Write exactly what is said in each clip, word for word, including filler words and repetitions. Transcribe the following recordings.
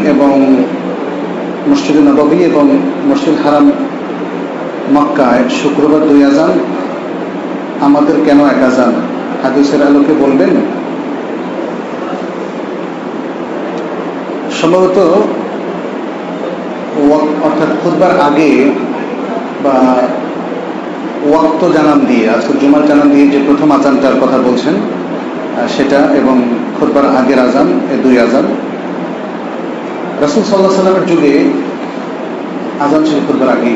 এবং মসজিদে নববী এবং মসজিদ হারাম মক্কায় শুক্রবার দুই আজান, আমাদের কেন এক আজান? হাদিসের আলোকে বলবেন। সম্ভবত অর্থাৎ খুতবার আগে বা ওয়াক্ত জানান দিয়ে, আজকে জুমার জানান দিয়ে যে প্রথম আজানটার কথা বলছেন সেটা, এবং খুতবার আগের আজান, এই দুই আজান। রাসূল সাল্লাল্লাহু আলাইহি ওয়াসাল্লামের যুগে আজান ছিল খুতবার আগেই।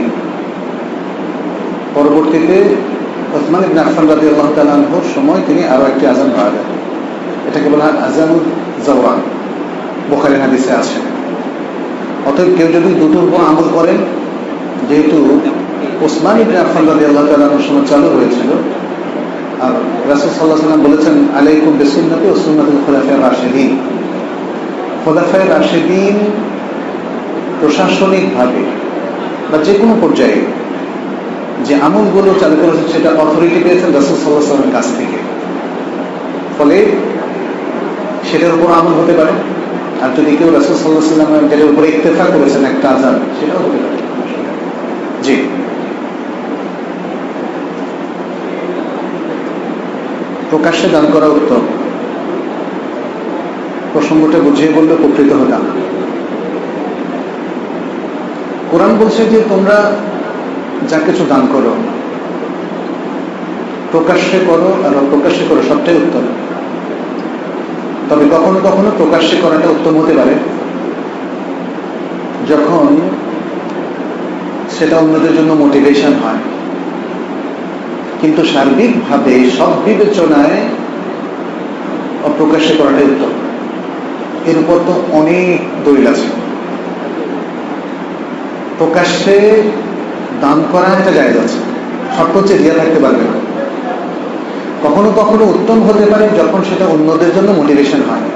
পরবর্তীতে ওসমান ইবনে আফফান রাদিয়াল্লাহু তাআলা আনহুর সময় তিনি আরো একটি আজান বাড়ালেন। এটাকে বলা হয় আজানুল জাওরান, বুখারী হাদিসে আছে। অতএব কেউ যদি দুটোর উপর আমল করেন, যেহেতু ওসমান ইবনে আফফান রাদিয়াল্লাহু তাআলা আনহুর সময় চালু হয়েছিল, আর রাসূল সাল্লাল্লাহু আলাইহি ওয়াসাল্লাম বলেছেন আলাইকুম বিসুন্নতি ওয়া সুন্নাতুল খুলাফায়ে রাশিদিন। খুলাফায়ে রাশিদিন প্রশাসনিকভাবে বা যে কোনো পর্যায়ে যে আমলগুলো চালু করেছেন সেটা অথরিটি পেয়েছেন রাসূল সাল্লাল্লাহু আলাইহি ওয়াসাল্লামের কাছ থেকে। ফলে সেটার উপর আমল হতে পারে। আর যদি কেউ রাসূল সাল্লাল্লাহু আলাইহি ওয়াসাল্লামের যেটার উপরে ইত্তেফাক করেছেন একটা আযান, সেটাও হতে পারে। জি, প্রকাশ্যে দান করা উত্তম। প্রসঙ্গটা বুঝিয়ে বললে উপকৃত হতাম। কোরআন বলছে যে তোমরা যা কিছু দান করো, প্রকাশ্যে করো আর অপ্রকাশ্যে করো, সবটাই উত্তম। তবে কখনো কখনো প্রকাশ্যে করাটা উত্তম হতে পারে যখন সেটা অন্যদের জন্য মোটিভেশন হয়। কিন্তু সার্বিকভাবে সব বিবেচনায় অপ্রকাশ্যে করাটাই উত্তম। এর উপর তো অনেক দলিল আছে। প্রকাশ্যে দান করা এটা জায়েজ আছে, শর্ত হচ্ছে দিয়া থাকতে পারবে না। কখনো কখনো উত্তম হতে পারে যখন সেটা অন্যদের জন্য মোটিভেশন হয়।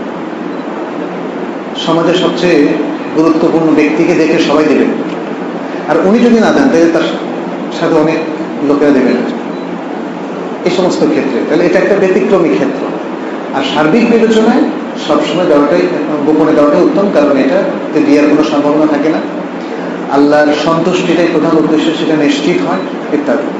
সমাজের সবচেয়ে গুরুত্বপূর্ণ ব্যক্তিকে দেখে সবাই দেবেন, আর উনি যদি না দেন তাহলে তার সাথে অনেক লোকেরা দেবেন। এই সমস্ত ক্ষেত্রে তাহলে এটা একটা ব্যতিক্রমী ক্ষেত্র। আর সার্বিক বিবেচনায় সবসময় দেওয়াটাই, গোপনে দেওয়াটাই উত্তম, কারণ এটা দেওয়ার কোনো সম্ভাবনা থাকে না। আল্লাহর সন্তুষ্টিটাই প্রধান উদ্দেশ্য, সেটা নিশ্চিত হয় ইত্যাদি।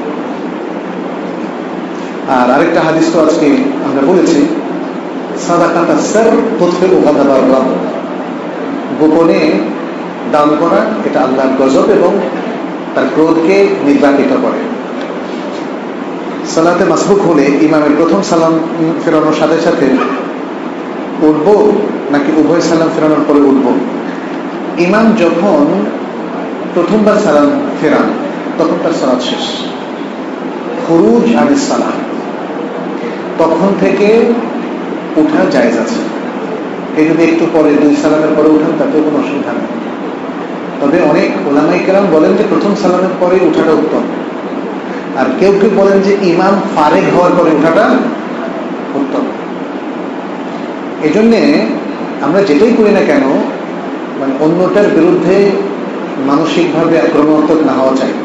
আর আরেকটা হাদিস তো আজকে আমরা বলেছি, সাদাকাতা সার তুতফিউ গাদাবার রাব, গোপনে দান করা এটা আল্লাহর গজব এবং তার ক্রোধকে নির্বাপিত করে। সালাতে মাসবুক হলে ইমামের প্রথম সালাম ফেরানোর সাথে সাথে উঠব নাকি উভয় সালাম ফেরানোর পরে উঠব? ইমাম যখন প্রথমবার সালাম ফেরান তখন তার সালাত শেষ, খুরুজ আনিস সালাম, তখন থেকে উঠা জায়েজ আছে। এই যদি একটু পরে দুই সালামের পরে উঠান তাতেও কোনো অসুবিধা নেই। তবে অনেক উলামায়ে কেরাম বলেন যে প্রথম সালামের পরে উঠাটা উত্তম, আর কেউ কেউ বলেন যে ইমাম ফারেগ হওয়ার পরে উঠাটা উত্তম। এই জন্যে আমরা যেটাই করি না কেন, মানে অন্যটার বিরুদ্ধে মানসিকভাবে আক্রমণাত্মক না হওয়া চাই।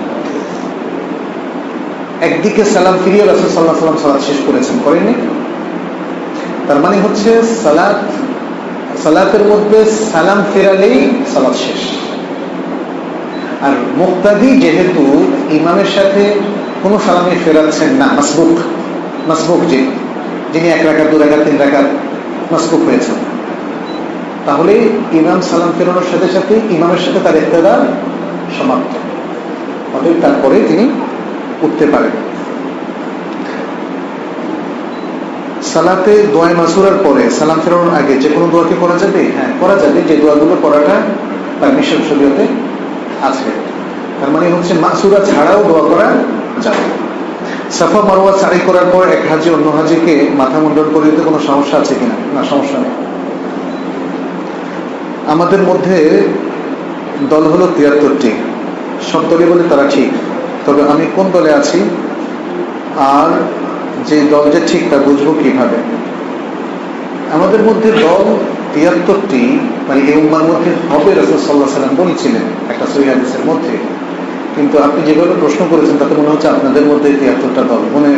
একদিকে সালাম ফিরিয়ে রাসূল সাল্লাল্লাহু আলাইহি ওয়াসাল্লাম সালাত শেষ করেছেন, করেননি? তার মানে হচ্ছে সালাত সালাতের মধ্যে সালাম ফেরালেই সালাত শেষ। আর মুক্তাদি যেহেতু ইমামের সাথে কোনো সালামে ফেরাচ্ছেন না, মাসবুক মাসবুক যে যিনি এক রাকাত দু রাকাত তিন রাকাত মাসবুক হয়েছেন, তাহলে ইমাম সালাম ফেরানোর সাথে সাথে ইমামের সাথে তার ইক্তেদা সমাপ্ত। অতএব তারপরে তিনি উঠতে পারেন। সালাতে দোয়া মাসুরার পরে সালাম ফেরানোর আগে যে কোনো দোয়াকে করা যাবে? হ্যাঁ, করা যাবে, যে দোয়াগুলো করাটা পারমিশন শরীয়তে আছে। তার মানে হচ্ছে মাসুরা ছাড়াও দোয়া করা যাবে। সাফা মারওয়া সাই করার পর এক হাজি অন্য হাজিকে মাথা মুন্ডন করে দিতে কোনো সমস্যা আছে কিনা? না, সমস্যা নেই। আমাদের মধ্যে দল হলো তিয়াত্তরটি, সব দলই বলে তারা ঠিক। তবে আমি কোন দলে আছি আর যে দল যে ঠিক তা বুঝবো কিভাবে? আমাদের মধ্যে দল তিয়াত্তরটি, মানে এই উম্মার মধ্যে হবে রাসূল সাল্লাল্লাহু আলাইহি ওয়াসাল্লাম বলেছিলেন একটা সহিহ হাদিসের মধ্যে। কিন্তু আপনি যেভাবে প্রশ্ন করেছেন তাতে মনে হচ্ছে আপনাদের মধ্যে তিয়াত্তরটা দল, মনে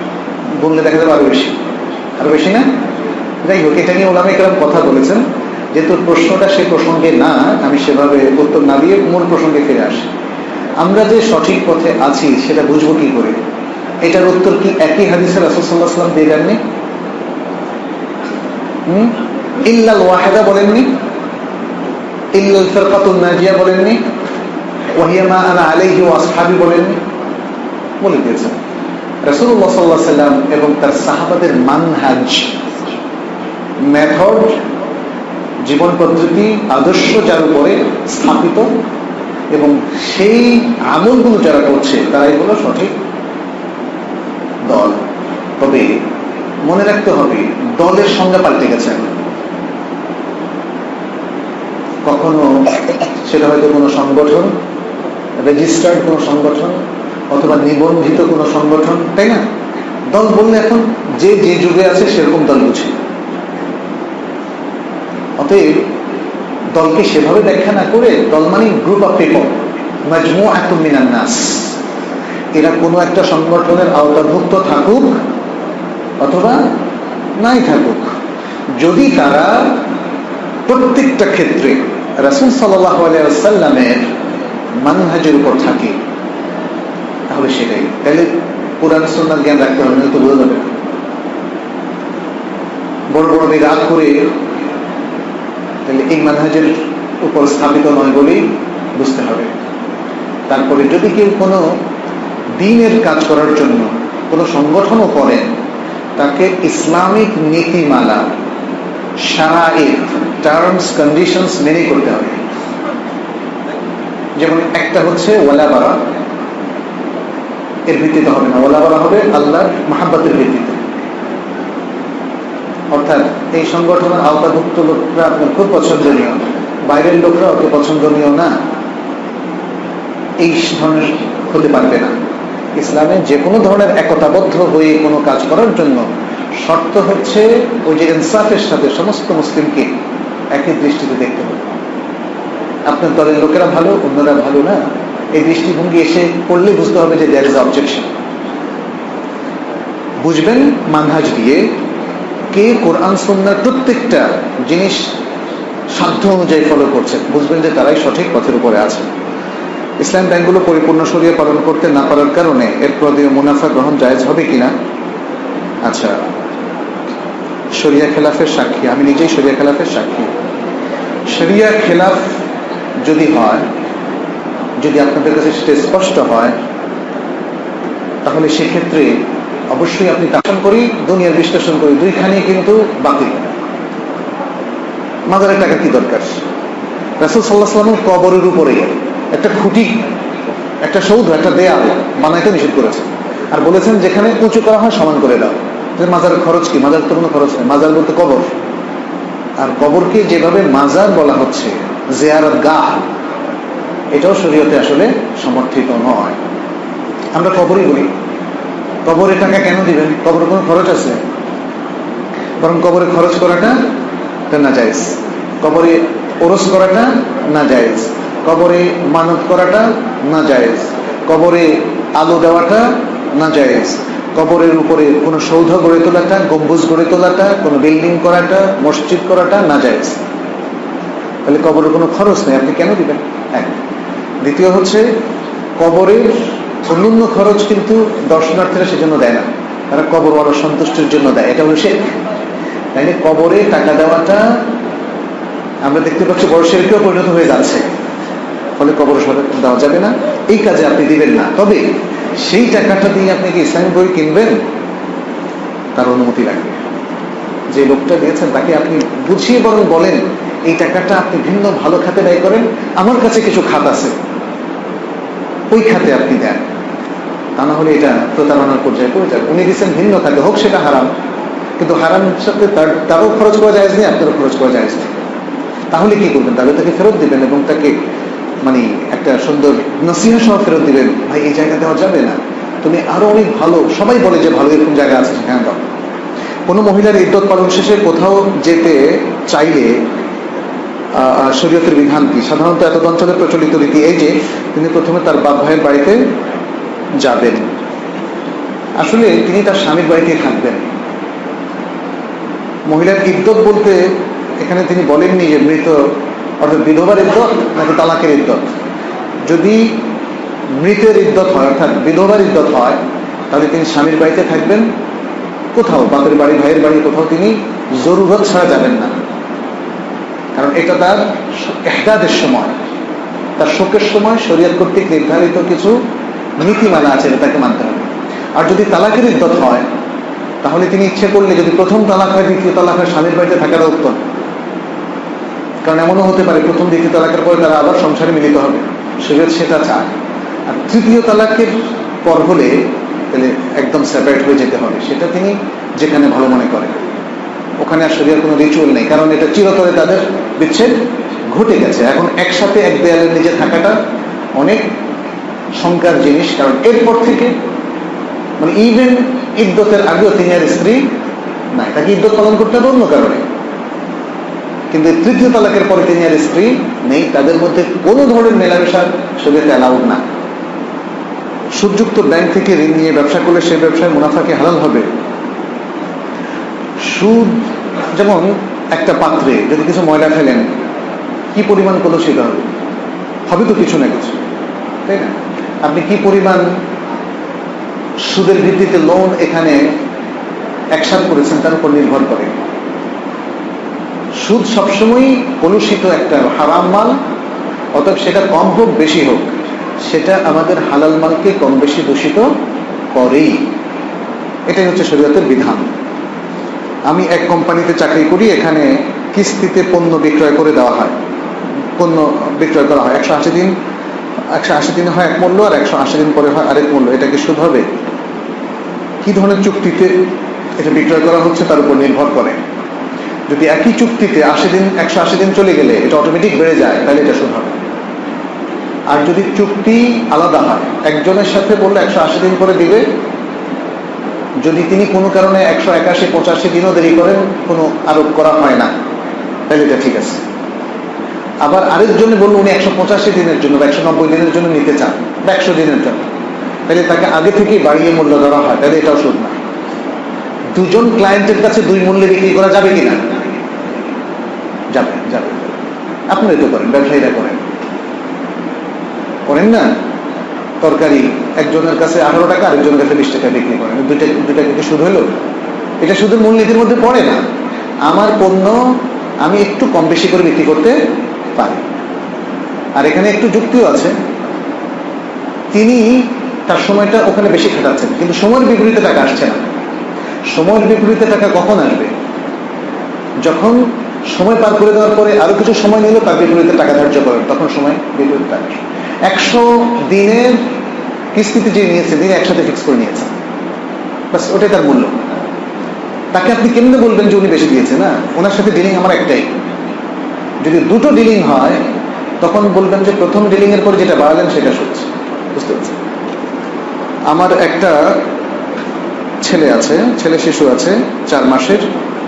বললে দেখা যাবে আরো বেশি, আরো বেশি না? যাই হোক, এটা নিয়ে উলামায়ে কেরাম কথা বলেছেন যেহেতু প্রশ্নটা সে প্রসঙ্গে না, আমি সেভাবে উত্তর না দিয়ে মূল প্রসঙ্গে ফিরে আসি। আমরা যে সঠিক পথে আছি সেটা বুঝবো কি করে? এটার উত্তর কি একই হাদিসে রাসূল সাল্লাল্লাহু আলাইহি ওয়াসাল্লাম দিয়ে দেননি? হুম ইল্লাল ওয়াহিদা বলেননি, ইল্লাল ফিরকাতুন নাজিয়া বলেননি, ওয়াহিয়া মা আনা আলাইহি ওয়া আসহাবি বলেননি? বলে দিয়েছেন। রাসূলুল্লাহ সাল্লাল্লাহু আলাইহি ওয়াসাল্লাম এবং তার সাহাবাদের মানহাজ, মেথড, জীবন পদ্ধতি, আদর্শ যার উপরে স্থাপিত এবং সেই আমলগুলো যারা করছে তারাই হলো সঠিক দল। তবে মনে রাখতে হবে, দলের সংজ্ঞা পাল্টে গেছে। কখনো সেটা হয়তো কোনো সংগঠন, রেজিস্টার্ড কোনো সংগঠন, অথবা নিবন্ধিত কোনো সংগঠন, তাই না? দল বললে এখন যে যে যুগে আছে সেরকম দল বুঝে। অতএব দলকে সেভাবে ব্যাখ্যা না করে, দল মানে গ্রুপ অফ পিপল, মাজমুআতুম মিনান নাস। এরা কোনো একটা সংগঠনের আওতাভুক্ত থাকুক অথবা নাই থাকুক, যদি তারা প্রত্যেকটা ক্ষেত্রে রাসূল সাল্লাল্লাহু আলাইহি ওয়াসাল্লামের মানহাজের উপর থাকে, তাহলে সেটাই। তাহলে কোরআন সুন্নাহ জ্ঞান রাখতে হবে, না তো বোঝা যাবে না। বড় বড় বিদআত করে তাহলে এই মানহাজের উপর স্থাপিত নয় বলেই বুঝতে হবে। তারপরে যদি কেউ কোনো দ্বীনের কাজ করার জন্য কোনো সংগঠনও করেন, তাকে ইসলামিক নীতিমালা, শারাঈত, টার্মস, কন্ডিশনস মেনে করতে হবে। যেমন একটা হচ্ছে ওয়ালা বারা, এর ভিত্তিতে হবে না। ওয়ালা বারা হবে আল্লাহর মাহাব্বতের ভিত্তিতে। অর্থাৎ এই সংগঠনের আওতাভুক্ত লোকরা আপনার খুব পছন্দনীয়, বাইরের লোকরা অত পছন্দনীয় না, এই ধরনের হতে পারবে না। ইসলামে যে কোনো ধরনের একতাবদ্ধ হয়ে কোনো কাজ করার জন্য শর্ত হচ্ছে ওই যে ইনসাফের সাথে সমস্ত মুসলিমকে একই দৃষ্টিতে দেখতে হবে। আপনার দলের লোকেরা ভালো, অন্যরা ভালো না, এই দৃষ্টিভঙ্গি এসে পড়লে বুঝতে হবে যে দেয়ার ইজ অবজেকশন। বুঝবেন মানহাজ দিয়ে কে কোরআন সুন্নাহর প্রত্যেকটা জিনিস সাধ্য অনুযায়ী ফলো করছে, বুঝবেন যে তারাই সঠিক পথের উপরে আছে। ইসলাম ব্যাংকগুলো পরিপূর্ণ শরিয়া পালন করতে না পারার কারণে এর প্রতি মুনাফা গ্রহণ জায়েজ হবে কিনা? আচ্ছা, শরিয়া খেলাফের সাক্ষী, আমি নিজেই শরিয়া খেলাফের সাক্ষী। শরিয়া খেলাফ যদি হয়, যদি আপনাদের কাছে সেটা স্পষ্ট হয়, তাহলে সেক্ষেত্রে অবশ্যই আপনি বিশ্লেষণ করি, দুনিয়ার বিশ্লেষণ করি, দুইখানি কিন্তু বাতিল। মাজারের টাকা কি দরকার? রাসূল সাল্লাল্লাহু আলাইহি ওয়াসাল্লাম কবরের উপরে একটা খুঁটি, একটা সৌধ, একটা দেয়াল বানাইতে নিষেধ করেছেন, আর বলেছেন যেখানে উঁচু করা হয় সমান করে দাও। যে মাজারের খরচ কি? মাজার তো কোনো খরচ নেই, মাজার বলতে কবর। আর কবরকে যেভাবে মাজার বলা হচ্ছে, জিয়ারত গাহ, এটাও শরীয়তে আসলে সমর্থিত নয়। আমরা কবরই বলি। কবরে টাকা কেন দিবেন? কবরে কোনো খরচ আছে? বরং কবরে খরচ করাটা না জায়েজ, কবরে ওরস করাটা না জায়েজ, কবরে মানত করাটা না জায়েজ, কবরে আলো দেওয়াটা না জায়েজ, কবরের উপরে কোনো সৌধ গড়ে তোলাটা, গম্বুজ গড়ে তোলাটা, কোনো বিল্ডিং করাটা, মসজিদ করাটা না জায়েজ। তাহলে কবরের কোনো খরচ নেই, আপনি কেন দিবেন? এক। দ্বিতীয় হচ্ছে, কবরের অন্যান্য খরচ কিন্তু দর্শনার্থীরা সেজন্য দেয় না, তারা কবরওয়ালা সন্তুষ্টির জন্য দেয়, এটা হলো শিরক। তাইলে কবরে টাকা দেওয়াটা আমরা দেখতে পাচ্ছি বড় শিরকেও পরিণত হয়ে যাচ্ছে। ফলে কবর দেওয়া যাবে না, এই কাজে আপনি দিবেন না। তবে সেই টাকাটা দিয়ে আপনি কি ইসলামিক বই কিনবেন? তার অনুমতি লাগবে। যে লোকটা দিয়েছেন তাকে আপনি বুঝিয়ে বরং বলেন, এই টাকাটা আপনি ভিন্ন ভালো খাতে ব্যয় করেন, আমার কাছে কিছু খাত আছে, ওই খাতে আপনি দেন। তা না হলে এটা প্রতারণার পর্যায়ে পড়ে যাবে। উনি দিচ্ছেন ভিন্ন খাতে, হোক সেটা হারাম, কিন্তু হারাম সাথে তার তারও খরচ করা যায় নেই, আপনারও খরচ করা যায় নেই। তাহলে কি করবেন? তাহলে তাকে ফেরত দিবেন এবং তাকে মানে একটা সুন্দর নসিহা সহ ফেরত দিবেন, ভাই এই জায়গা দেওয়া যাবে না, তুমি আরো অনেক ভালো, সবাই বলে যে ভালো এরকম জায়গা আছে সেখানে দাও। কোনো মহিলার ইদ্যত পালন শেষে কোথাও যেতে চাইলে শরীয়তের বিধান কি? সাধারণত এত অঞ্চলে প্রচলিত রীতি এই যে তিনি প্রথমে তার বাপ ভাইয়ের বাড়িতে যাবেন। আসলে তিনি তার স্বামীর বাড়িতে থাকবেন। মহিলার ইদ্যত বলতে এখানে তিনি বলেননি যে মৃত অর্থাৎ বিধবার ইদ্যত নাকি তালাকের ইদ্যত। যদি মৃতের ইদ্যত হয় অর্থাৎ বিধবার ইদ্যত হয়, তাহলে তিনি স্বামীর বাড়িতে থাকবেন, কোথাও বাপের বাড়ি ভাইয়ের বাড়ি কোথাও তিনি জরুরত ছাড়া যাবেন না, কারণ এটা তার এহদাদের সময়, তার শোকের সময় শরীয়ত কর্তৃক নির্ধারিত কিছু নীতিমালা আছে, তাকে মানতে হবে। আর যদি তালাকের ইদ্যত হয়, তাহলে তিনি ইচ্ছে করলে যদি প্রথম তালাক হয়, দ্বিতীয় তালাক হয়, স্বামীর বাড়িতে থাকাটা উত্তম। কারণ এমনও হতে পারে প্রথম দ্বিতীয় তালাকের পরে তারা আবার সংসারে মিলিত হবে, শরীয়ত সেটা চায়। আর তৃতীয় তালাকের পর হলে তাহলে একদম সেপারেট হয়ে যেতে হবে, সেটা তিনি যেখানে ভালো মনে করেন। ওখানে আর শরীয়তের কোনো রিচুয়াল নেই, কারণ এটা চিরতরে তাদের বিচ্ছেদ ঘটে গেছে। এখন একসাথে এক দেয়ালের নিচে থাকাটা অনেক শঙ্কার জিনিস, কারণ এরপর থেকে মানে ইভেন ইদ্যতের আগেও তিনি আর স্ত্রী নাই, তাকে ইদ্যত পালন করতে হবে অন্য কারণে, কিন্তু তৃতীয় তালাকের পরে তিনি আর স্ত্রী নেই, তাদের মধ্যে কোনো ধরনের মেলামেশার শরীয়তে অ্যালাউড না। সুদযুক্ত ব্যাংক থেকে ঋণ নিয়ে ব্যবসা করলে সেই ব্যবসায় মুনাফা কি হালাল হবে? সুদ যেমন একটা পাত্রে যদি কিছু ময়লা ফেলেন, কি পরিমাণ কলুষিত হবে? হবে তো কিছু না কিছু, তাই না? আপনি কি পরিমাণ সুদের ভিত্তিতে লোন এখানে অ্যাকশন করেছেন তার উপর নির্ভর করে। সুদ সবসময়ই কলুষিত একটা হারাম মাল, অতএব সেটা কম হোক বেশি হোক, সেটা আমাদের হালাল মালকে কম বেশি দূষিত করেই। এটাই হচ্ছে শরীয়তের বিধান। আমি এক কোম্পানিতে চাকরি করি, এখানে কিস্তিতে পণ্য বিক্রয় করে দেওয়া হয়, পণ্য বিক্রয় করা হয়। একশো আশি দিন একশো আশি দিনে হয় এক মূল্য, আর একশো আশি দিন পরে হয় আরেক মূল্য। এটা কি সুদ হবে? কি ধরনের চুক্তিতে এটা বিক্রয় করা হচ্ছে তার উপর নির্ভর করে। যদি একই চুক্তিতে আশি দিন একশো আশি দিন চলে গেলে এটা অটোমেটিক বেড়ে যায়, তাহলে এটা সুদ হবে। আর যদি চুক্তি আলাদা হয়, একজনের সাথে বললে একশো আশি দিন করে দিবে, যদি তিনি কোনো কারণে একশো একাশি পঁচাশি দিনও দেরি করেন, কোনো আরোপ করা হয় না, তাহলে এটা ঠিক আছে। আবার আরেকজনে বললো উনি একশো পঁচাশি দিনের জন্য বা একশো নব্বই দিনের জন্য নিতে চান বা একশো দিনের জন্য, তাহলে তাকে আগে থেকেই বাড়িয়ে মূল্য ধরা হয়, তাহলে এটাও সুদ না। দুজন ক্লায়েন্টের কাছে দুই মূল্যে বিক্রি করা যাবে কিনা? যাবে, যাবে। আপনারা তো করেন, ব্যবসায়ীরা করেন, করেন না? তরকারি একজনের কাছে আঠারো টাকা আরেকজনের কাছে বিশ টাকা বিক্রি করেন, দুইটা দুইটা কিন্তু সুদ হলো। এটা সুদের মূলনীতির মধ্যে পড়ে না। আমার পণ্য আমি একটু কম বেশি করে বিক্রি করতে পারি। আর এখানে একটু যুক্তিও আছে, তিনি তার সময়টা ওখানে বেশি খাটাচ্ছেন, কিন্তু সময়ের বিপরীতে টাকা আসছে না। সময়ের বিপরীতে টাকা কখন আসবে? যখন সময় পার করে দেওয়ার পরে আরো কিছু সময় নিল, তার বিপরীতে টাকা ধার্য করেন, তখন সময় বিপরীতে টাকা। একশো দিনের কিস্তিতে যে নিয়েছে, তিনি একসাথে ফিক্স করে নিয়েছেন, বাস ওটাই তার মূল্য। তাকে আপনি কেমনে বলবেন যে উনি বেশি দিয়েছে? না, ওনার সাথে ডিলিং আমার একটাই। যদি দুটো ডিলিং হয়, তখন বলবেন যে প্রথম ডিলিং এর পরে যেটা বাড়ালেন সেটা সুদ। বুঝতে পারছেন? আমার একটা ছেলে আছে, ছেলে শিশু আছে, চার মাসের।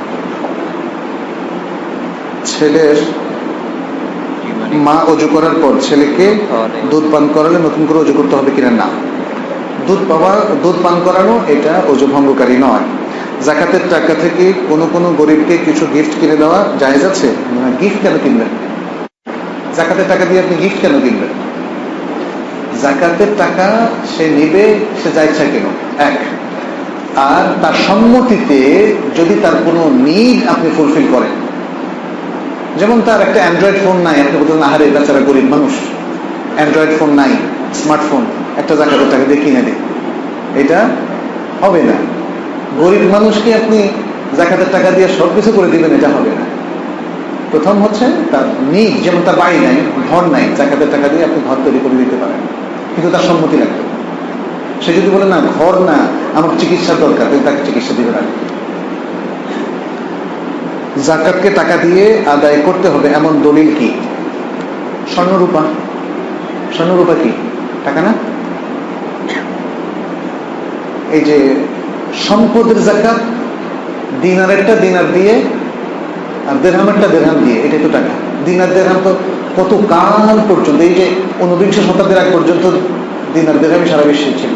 ছেলের মা অজু করার পর ছেলেকে দুধ পান করালে নতুন করে অজু করতে হবে কিনা? না, দুধ পাওয়া দুধ পান করানো এটা অজু ভঙ্গকারী নয়। জাকাতের টাকা থেকে কোনো কোনো গরিবকে কিছু গিফট কিনে দেওয়া জায়েজ আছে? না। গিফট কেন কিনবেন? জাকাতের টাকা দিয়ে আপনি গিফট কেন কিনবেন? জাকাতের টাকা সে নিবে, সে যা ইচ্ছা কেন, এক। আর তার সম্মতিতে যদি তার কোনো নিড আপনি ফুলফিল করেন, যেমন তার একটা অ্যান্ড্রয়েড ফোন নাই, আপনি বলতেন আহারে বেচারা গরিব মানুষ, অ্যান্ড্রয়েড ফোন নাই, স্মার্টফোন, একটা জাকাতের টাকা দিয়ে কিনে দেয়, এটা হবে না। গরিব মানুষকে আপনি জাকাতের টাকা দিয়ে সবকিছু করে দিবেন, এটা হবে না। প্রথম হচ্ছে তার নিড, যেমন তার বাড়ি নাই, ঘর নাই, জাকাতের টাকা দিয়ে আপনি ঘর তৈরি করে দিতে পারেন, কিন্তু তার সম্মতি লাগবে। সে যদি বলে না ঘর না, আমার চিকিৎসার দরকার, তাহলে তাকে চিকিৎসা দিবে না। জাকাতকে টাকা দিয়ে আদায় করতে হবে এমন দলিল কি? স্বর্ণরূপা। স্বর্ণরূপা কি টাকা না? এই যে সম্পদের জাকাত, দিনারেরটা দিনার দিয়ে আর দেড়হামেরটা দেড়হাম দিয়ে, এটাই তো টাকা। দিনার দেড়হাম তো কত কাল পর্যন্ত, এই যে ঊনবিংশ শতাব্দীর আগ পর্যন্ত দিনার দেড়হামই সারা বিশ্বে ছিল।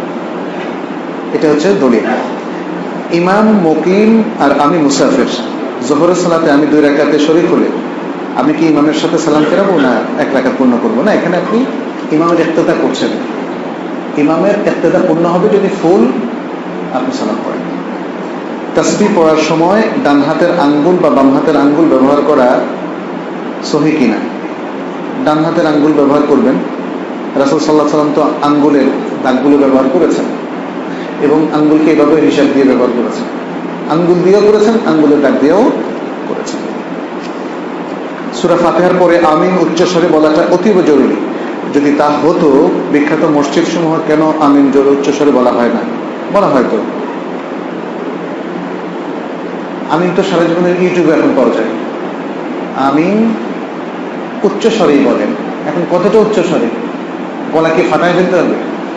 এটা হচ্ছে দলিল। ইমাম, মুকিম আর আমি মুসাফির, জোহরের সালাতে আমি দুই রাকাতে শরীক হলে আমি কি ইমামের সাথে সালাম ফেরাবো না এক রাকাত পূর্ণ করবো? না, এখানে আপনি ইমামের ইক্তেদা করছেন। ইমামের ইক্তেদা পূর্ণ হবে যদি ফুল আপনি সালাম পড়েন। তাসবিহ পড়ার সময় ডান হাতের আঙ্গুল বা বাম হাতের আঙ্গুল ব্যবহার করা সহি কিনা? ডান হাতের আঙ্গুল ব্যবহার করবেন। রাসূল সাল্লাল্লাহু আলাইহি ওয়াসাল্লাম তো আঙ্গুলের দাগগুলো ব্যবহার করেছেন এবং আঙ্গুলকে এভাবে হিসাব দিয়ে ব্যবহার করেছেন, আঙ্গুল দিয়েও করেছেন, আঙ্গুলের দাগ দিয়েও করেছেন। সূরা ফাতিহার পরে আমিন উচ্চস্বরে বলাটা অতীব জরুরি। যদি তা হতো, বিখ্যাত মসজিদ সমূহ কেন আমিন জোরে উচ্চস্বরে বলা হয় না? বলা হয়তো। আমিন তো সারা জীবনের ইউটিউবে এখন পাওয়া যায়। আমিন উচ্চস্বরেই বলেন। এখন কতটা উচ্চস্বরে গলা কি ফাটায় ফেলতে হবে?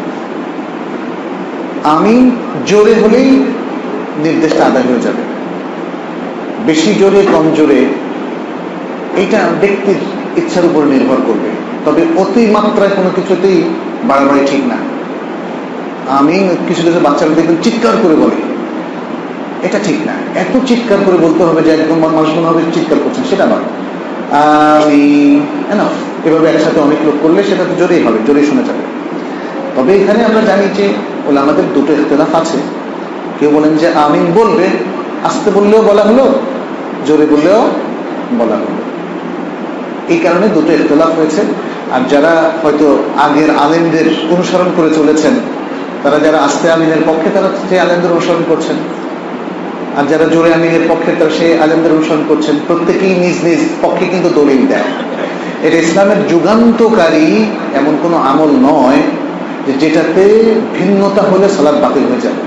আমিন জোরে হলেই নির্দেশটা আদায় হয়ে যাবে। বেশি জোরে কম জোরে এইটা ব্যক্তির ইচ্ছার উপর নির্ভর করবে, তবে অতি মাত্রায় কোনো কিছুতেই বাড়াবাড়ি ঠিক না। আমিন কিছু কিছু বাচ্চারা দেখবেন চিৎকার করে বলে, এটা ঠিক না। এত চিৎকার করে বলতে হবে যে একদম মানুষ মনে হবে চিৎকার করছেন, সেটা নয়। আমিন এনাফ। এভাবে একসাথে অনেক লোক করলে সেটা তো জোরেই হবে, জোরেই শোনা যাবে। তবে এখানে আমরা জানি যে ওলামাদের দুটো ইখতিলাফ আছে। কেউ বলেন যে আমিন বলবে, আস্তে বললেও বলা হলো, জোরে বললেও বলা হলো। এই কারণে দুটো ইখতিলাফ হয়েছে। আর যারা হয়তো আগের আলেমদের অনুসরণ করে চলেছেন, তারা যারা আস্তে আমিনের পক্ষে তারা সেই আলেমদের অনুসরণ করছেন, আর যারা জোরে আমিনের পক্ষে তারা সেই আলেমদের অনুসরণ করছেন। প্রত্যেকেই নিজ নিজ পক্ষে কিন্তু দলিল দেয়। এটা ইসলামের যুগান্তকারী এমন কোনো আমল নয় যে যেটাতে ভিন্নতা হলে সালাত বাতিল হয়ে যাবে।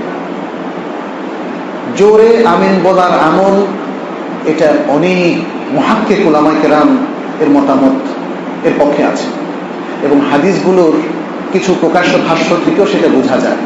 জোরে আমিন বলার আমল, এটা অনেক মুহাক্কিক উলামায়ে কেরাম এর মতামত এর পক্ষে আছে এবং হাদিসগুলোর কিছু প্রকাশ্য ভাষ্য থেকেও সেটা বোঝা যায়।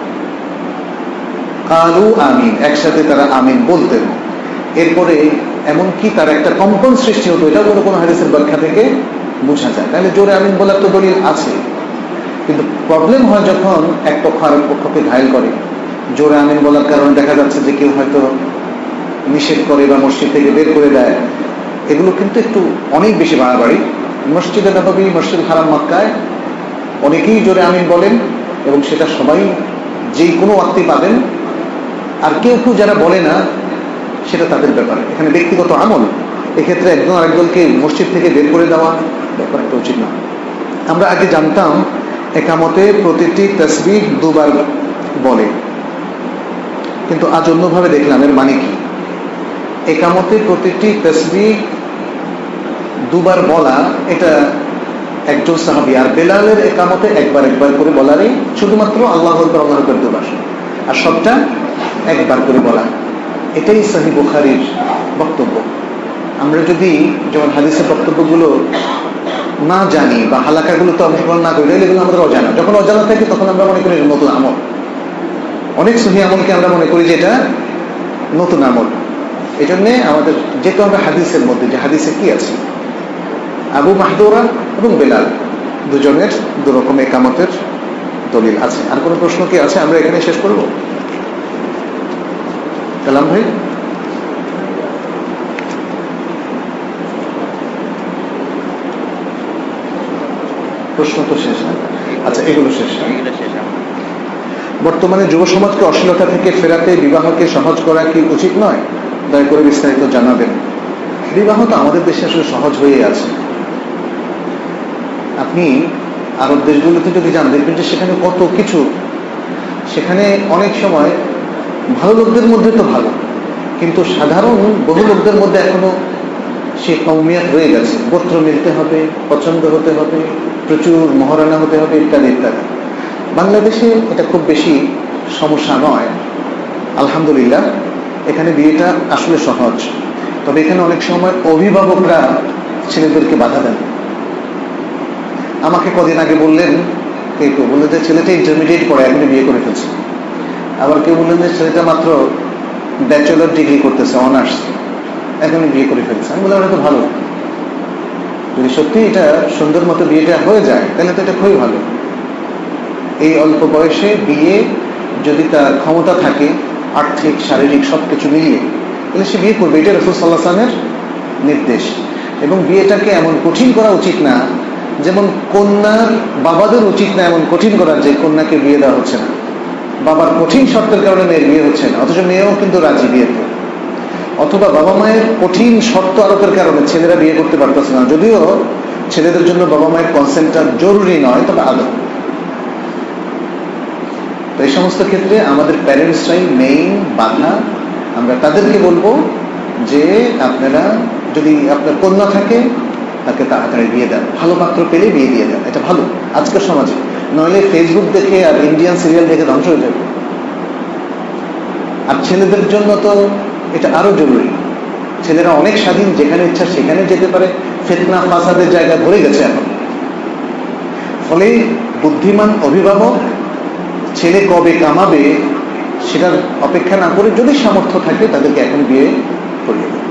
কালু আমিন, একসাথে তারা আমিন বলতেন। এরপরে এমনকি তার একটা কম্পন সৃষ্টি হতো, এটাও কোনো কোনো হাদিসের ব্যাখ্যা থেকে বোঝা যায়। তাহলে জোরে আমিন বলার তো দলিল আছে, কিন্তু প্রবলেম হয় যখন এক পক্ষ আরেক পক্ষকে ঘায়েল করে। জোরে আমিন বলার কারণে দেখা যাচ্ছে যে কেউ হয়তো নিষেধ করে বা মসজিদ থেকে বের করে দেয়। এগুলো কিন্তু একটু অনেক বেশি বাড়াবাড়ি। মসজিদে নববী, মসজিদ হারাম মক্কায় অনেকেই জোরে আমিন বলেন এবং সেটা সবাই যেই কোনো ওয়াক্তে পাবেন। আর কেউ কেউ যারা বলে না, সেটা তাদের ব্যাপার, এখানে ব্যক্তিগত আমল। এক্ষেত্রে একজন আরেকজনকে মসজিদ থেকে বের করে দেওয়া ব্যাপার একটা উচিত না। আমরা আগে জানতাম একামতে প্রতিটি তাসবিহ দুবার বলে, কিন্তু আজ অন্যভাবে দেখলাম এর মানে কি। একামতে প্রতিটি তাসবিহ দুবার বলা, এটা একজন সাহাবী। আর বেলালের একামতে একবার একবার করে বলারই, শুধুমাত্র আল্লাহু আকবার আল্লাহু আকবার দুবার, আর সবটা একবার করে বলা। এটাই সহিহ বুখারীর বক্তব্য। আমরা যদি যেমন হাদিসের বক্তব্যগুলো না জানি বা হালাকাগুলোতে অংশগ্রহণ না করি, এগুলো আমাদের অজানা। যখন অজানা থাকে তখন আমরা মনে করি নতুন আমল। অনেক সহিহ আমলকে আমরা মনে করি যে এটা নতুন আমল। এই জন্যে আমাদের যেতে হবে হাদিসের মধ্যে, যে হাদিসে কি আছে। আবু মাহদুরা এবং বেলাল দুজনের দু রকম একামতের দলিল আছে। আর কোনো প্রশ্ন কি আছে? আমরা এখানে শেষ করব। কালাম ভাই, প্রশ্ন তো শেষ না? আচ্ছা, এগুলো শেষ। বর্তমানে যুব সমাজকে অশ্লীলতা থেকে ফেরাতে বিবাহকে সহজ করা কি উচিত নয়? দয়া করে বিস্তারিত জানাবেন। বিবাহ তো আমাদের দেশে আসলে সহজ হয়ে আছে। আপনি আরব দেশগুলোতে যদি যান, দেখবেন যে সেখানে কত কিছু, সেখানে অনেক সময় ভালো লোকদের মধ্যে তো ভালো, কিন্তু সাধারণ বহু লোকদের মধ্যে এখনো সে কওমিয়াত রয়ে গেছে। গোত্র মিলতে হবে, পছন্দ হতে হবে, প্রচুর মহারানা হতে হবে, ইত্যাদি ইত্যাদি। বাংলাদেশে এটা খুব বেশি সমস্যা নয়, আলহামদুলিল্লাহ। এখানে বিয়েটা আসলে সহজ। তবে এখানে অনেক সময় অভিভাবকরা ছেলেদেরকে বাধা দেন। আমাকে কদিন আগে বললেন, কেউ কেউ বললেন যে ছেলেটা ইন্টারমিডিয়েট পড়ে, এখনই বিয়ে করে ফেলছে। আবার কেউ বললেন যে ছেলেটা মাত্র ব্যাচেলর ডিগ্রি করতেছে, অনার্স, এখনই বিয়ে করে ফেলছে। আমি বললাম এটা তো ভালো। যদি সত্যি এটা সুন্দর মতো বিয়েটা হয়ে যায়, তাহলে তো এটা খুবই ভালো। এই অল্প বয়সে বিয়ে, যদি তার ক্ষমতা থাকে, আর্থিক শারীরিক সবকিছু মিলিয়ে, তাহলে সে বিয়ে করবে, এটা রাসূল সাল্লাল্লাহু আলাইহি ওয়াসাল্লামের নির্দেশ। এবং বিয়েটাকে এমন কঠিন করা উচিত না, যেমন কন্যার বাবাদের উচিত না এমন কঠিন করা যে কন্যাকে বিয়ে দেওয়া হচ্ছে না, বাবার কঠিন শর্তের কারণে মেয়ের বিয়ে হচ্ছে না, অথচ মেয়েও কিন্তু রাজি বিয়েতে। অথবা বাবা মায়ের কঠিন শর্ত আরোপের কারণে ছেলেরা বিয়ে করতে পারতেছে না, যদিও ছেলেদের জন্য বাবা মায়ের কনসেন্টটা জরুরি নয়, তবে আদৌ। তো এই সমস্ত ক্ষেত্রে আমাদের প্যারেন্টসরাই মেইন বাধা। আমরা তাদেরকে বলবো যে আপনারা যদি আপনার কন্যা থাকে তাকে তাড়াতাড়ি বিয়ে দেন, ভালো পাত্র পেলে বিয়ে দিয়ে দেন, এটা ভালো আজকের সমাজে। নইলে ফেসবুক দেখে আর ইন্ডিয়ান সিরিয়াল দেখে ধ্বংস হয়ে যাবে। আর ছেলেদের জন্য তো এটা আরো জরুরি, ছেলেরা অনেক স্বাধীন, যেখানে ইচ্ছা সেখানে যেতে পারে, ফিতনা ফাসাদের জায়গা ভরে গেছে এখন। ফলে বুদ্ধিমান অভিভাবক ছেলে কবে কামাবে সেটার অপেক্ষা না করে যদি সামর্থ্য থাকে তাদেরকে এখন বিয়ে করিয়ে দেবে।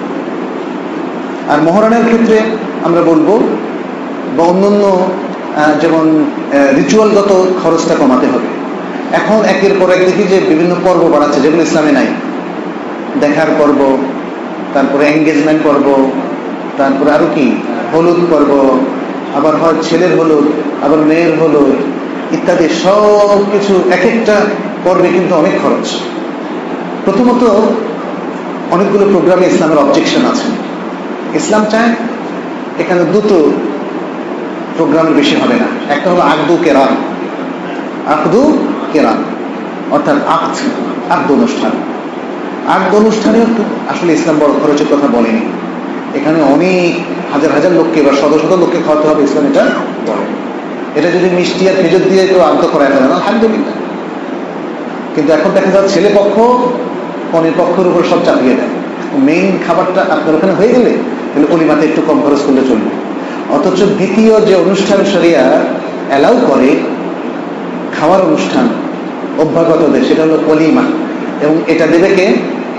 আর মহারণের ক্ষেত্রে আমরা বলবো বা অন্যান্য যেমন রিচুয়ালগত খরচটা কমাতে হবে। এখন একের পর এক দেখি যে বিভিন্ন পর্ব বাড়াচ্ছে যেগুলো ইসলামে নাই, দেখার পর্ব, তারপরে এঙ্গেজমেন্ট পর্ব, তারপরে আরো কি হলুদ পর্ব, আবার হয় ছেলের হলুদ, আবার মেয়ের হলুদ ইত্যাদি, সব কিছু এক একটা পর্বে কিন্তু অনেক খরচ। প্রথমত অনেকগুলো প্রোগ্রামে ইসলামের অবজেকশন আছে। ইসলাম চায় এখানে দুটো প্রোগ্রামের বেশি হবে না। একটা হলো আকদু কেরাম, আকদু কেরাম অর্থাৎ আক্ত আকদ অনুষ্ঠান। আকদ অনুষ্ঠানেও আসলে ইসলাম বড় খরচের কথা বলেনি। এখানে অনেক হাজার হাজার লোককে বা শত শত লোককে খাওয়াতে হবে, ইসলাম এটা বলে। এটা যদি মিষ্টি আর খেজুর দিয়ে কেউ আদ্য করায় ফেলে না, আলহামদুলিল্লাহ। কিন্তু এখন দেখা যাচ্ছে ছেলে পক্ষ কনের পক্ষের উপর সব চাপিয়ে দেয়। মেইন খাবারটা আপনার ওখানে হয়ে গেলে তাহলে অলিমাতে একটু কম খরচ করলে চলবে। অথচ দ্বিতীয় যে অনুষ্ঠান শরিয়া অ্যালাউ করে খাওয়ার অনুষ্ঠান অভ্যাগতদের, সেটা হলো অলিমা। এবং এটা দেবে কে?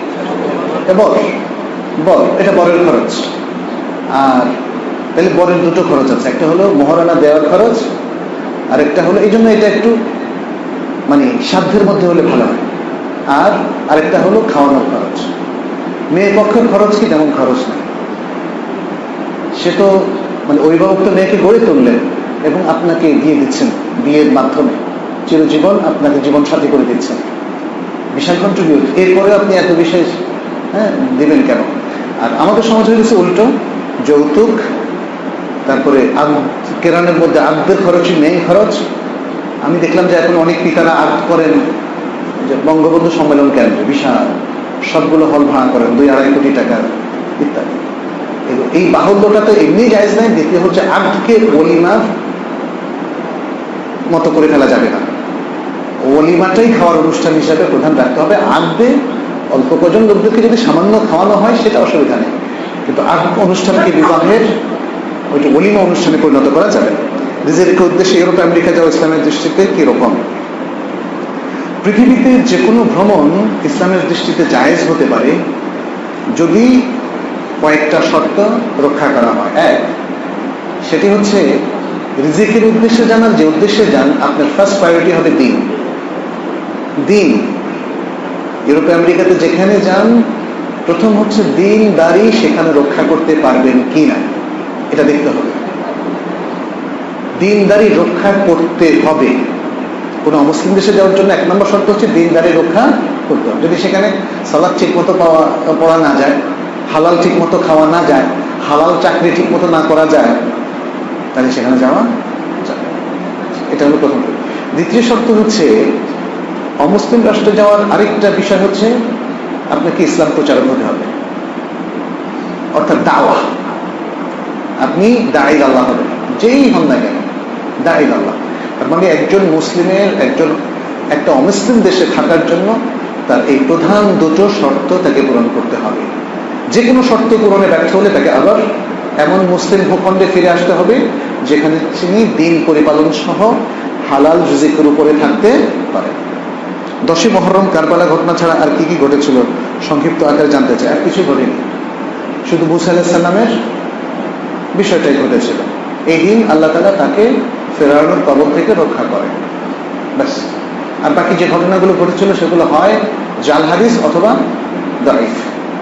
বর। বর, এটা বরের খরচ। আর তাহলে বরের দুটো খরচ আছে, একটা হলো মহারণা দেওয়ার খরচ, আর একটা হলো এই জন্য এটা একটু মানে সাধ্যের মধ্যে হলে ভালো হয়। আর আরেকটা হলো খাওয়ানোর খরচ। মেয়ে পক্ষের খরচ কি তেমন খরচ নেই, সে তো মানে অভিভাবক তো মেয়েকে গড়ে তুললেন এবং আপনাকে দিয়ে দিচ্ছেন বিয়ের মাধ্যমে, চিরজীবন আপনাকে জীবন সাথী করে দিচ্ছেন, বিশাল কন্ট্রিবিউট। এরপরে আপনি এত বিশেষ হ্যাঁ দিবেন কেন? আর আমাদের সমাজে হয়েছে উল্টো, যৌতুক, তারপরে কেরানের মধ্যে আগদের খরচই মেইন খরচ। আমি দেখলাম যে এখন অনেক পিতারা আগ করেন যে বঙ্গবন্ধু সম্মেলন কেন্দ্রে বিশাল সবগুলো হল ভাড়া করেন দুই আড়াই কোটি টাকার ইত্যাদি। এই বাহুল্যটা তো এমনি জায়েজ নাই। দ্বিতীয় হচ্ছে আগকে ওলিমার মতো করে ফেলা যাবে না, ওলিমাটাই খাওয়ার অনুষ্ঠান হিসাবে প্রধান রাখতে হবে। আগবে অল্প কজন লোকদেরকে যদি সামান্য খাওয়ানো হয় সেটা অসুবিধা নেই, কিন্তু আগ অনুষ্ঠানকে বিবাহের ওইটা ওলিমা অনুষ্ঠানে পরিণত করা যাবে। নিজের উদ্দেশ্যে ইউরোপ আমেরিকা যাওয়া ইসলামের দৃষ্টিতে কিরকম? পৃথিবীতে যে কোনো ভ্রমণ ইসলামের দৃষ্টিতে জায়েজ হতে পারে যদি কয়েকটা শর্ত রক্ষা করা হয়। এক, সেটি হচ্ছে রিজিকের উদ্দেশ্যে যান, যে উদ্দেশ্যে যান আপনার ফার্স্ট প্রায়োরিটি হবে দিন। দিন ইউরোপ আমেরিকাতে যেখানে যান প্রথম হচ্ছে দিন দাঁড়ি সেখানে রক্ষা করতে পারবেন কি না এটা দেখতে হবে। দিনদারি রক্ষা করতে হবে। কোন অমুসলিম দেশে যাওয়ার জন্য এক নম্বর শর্ত হচ্ছে দিনদারি রক্ষা করতে হবে। যদি সেখানে সালাদ ঠিক মতো পাওয়া পড়া না যায়, হালাল ঠিক মতো খাওয়া না যায়, হালাল চাকরি ঠিক মতো না করা যায়, তাহলে সেখানে যাওয়া যাবে। এটা হলো প্রথম। দ্বিতীয় শর্ত হচ্ছে অমুসলিম রাষ্ট্রে যাওয়ার আরেকটা বিষয় হচ্ছে আপনাকে ইসলাম প্রচারক হতে হবে, অর্থাৎ দাওয়া। আপনি দাঈ আল্লাহ হবেন, যেই হন না কেন দাঈ আল্লাহ। তার মানে একজন মুসলিমের একজন একটা অমুসলিম দেশে থাকার জন্য তার এই প্রধান দুটো শর্ত তাকে পূরণ করতে হবে। যে কোনো শর্ত পূরণে ব্যর্থ হলে তাকে আবার এমন মুসলিম ভূখণ্ডে ফিরে আসতে হবে যেখানে তিনি দিন পরিপালন সহ হালাল রিজিকের উপরে থাকতে পারেন। দশই মুহররম কারবালা ঘটনা ছাড়া আর কি কি ঘটেছিল সংক্ষিপ্ত আকারে জানতে চাই। আর কিছু ঘটেনি, শুধু মুসা আলাইহিস সালামের বিষয়টাই ঘটেছিল। এই দিন আল্লাহ তাআলা তাকে ফেরাউনের কবল থেকে রক্ষা করেন, ব্যাস। আর বাকি যে ঘটনাগুলো ঘটেছিল সেগুলো হয় জাল হাদিস অথবা দাঈফ।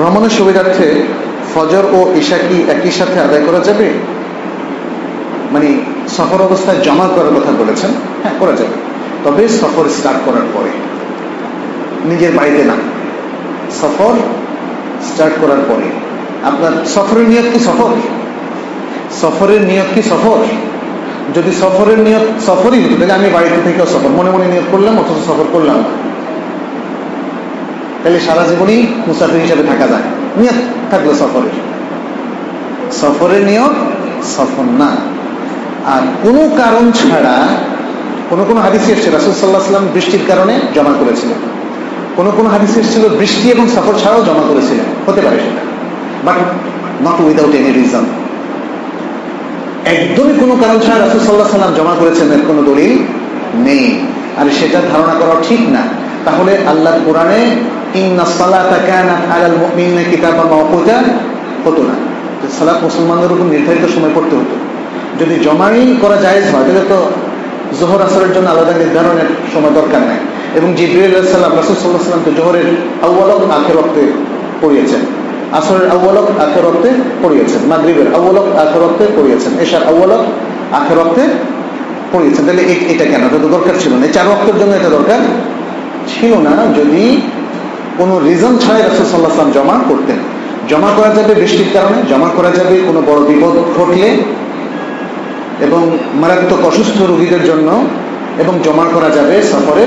ভ্রমণের সুবিধার্থে ফজর ও ঈশা কি একই সাথে আদায় করা যাবে? মানে সফর অবস্থায় জমা করার কথা বলেছেন। হ্যাঁ, করা যাবে, তবে সফর স্টার্ট করার পরে, নিজের বাড়িতে না। সফর স্টার্ট করার পরে। আপনার সফরের নিয়ত কি সফর? সফরের নিয়ত কি সফর? যদি সফরের নিয়ত সফরই হতো তাহলে আমি বাড়িতে থেকেও সফর মনে মনে নিয়ত করলাম, অথচ সফর করলাম না, তাহলে সারা জীবনই মুসাফির হিসাবে থাকা যায়। নিয়ত থাকলো সফরের। সফরের নিয়ত সফর না। আর কোনো কারণ ছাড়া, কোনো কোনো হাদিসে এসেছে রাসূল সাল্লাল্লাহু আলাইহি ওয়াসাল্লাম বৃষ্টির কারণে জমা করেছিলেন, কোনো কোনো হাদিসে এসেছিল বৃষ্টি এবং সফর ছাড়াও জমা করেছিলেন, হতে পারে সেটা, but not without any reason. একদমই কোনো কারণ ছাড়া রাসূল সাল্লাল্লাহু আলাইহি ওয়াসাল্লাম জমা করেছেন এর কোনো দলিল নেই। আর সেটা ধারণা করা ঠিক না। তাহলে আল্লাহর কোরআনে ইন্নাস সালাতা কানাত আলাল মুমিনিনা কিতাবাম মাওকুতা হতো না। সালাত মুসলমানদের উপর নির্ধারিত সময় পড়তে হতো। যদি জমাই করা জায়েজ হয় তাহলে তো জোহর আসরের জন্য আলাদা নির্ধারণের সময় দরকার নাই। এবং জিবরিল আলাইহিস সালাম রাসূল সাল্লাল্লাহু আলাইহি ওয়াসাল্লামকে জোহরের আউয়াল ও আখির ওয়াক্তে পড়িয়েছেন, আসরের আউয়াল ও আখির ওয়াক্তে পড়িয়েছেন, মাগরিবের আউয়াল ও আখির ওয়াক্তে পড়িয়েছেন, এশার আউয়াল ও আখির ওয়াক্তে পড়িয়েছেন। তাহলে এটা কেন? এটা তো দরকার ছিল না। চার ওয়াক্তের জন্য এটা দরকার ছিল না যদি কোনো রিজন ছাড়াই রাসূল সাল্লাল্লাহু আলাইহি ওয়াসাল্লাম জমা করতেন। জমা করা যাবে বৃষ্টির কারণে, জমা করা যাবে কোনো বড় বিপদ ঘটলে এবং মারাত্মক অসুস্থ রোগীদের জন্য, এবং জমা করা যাবে সফরের।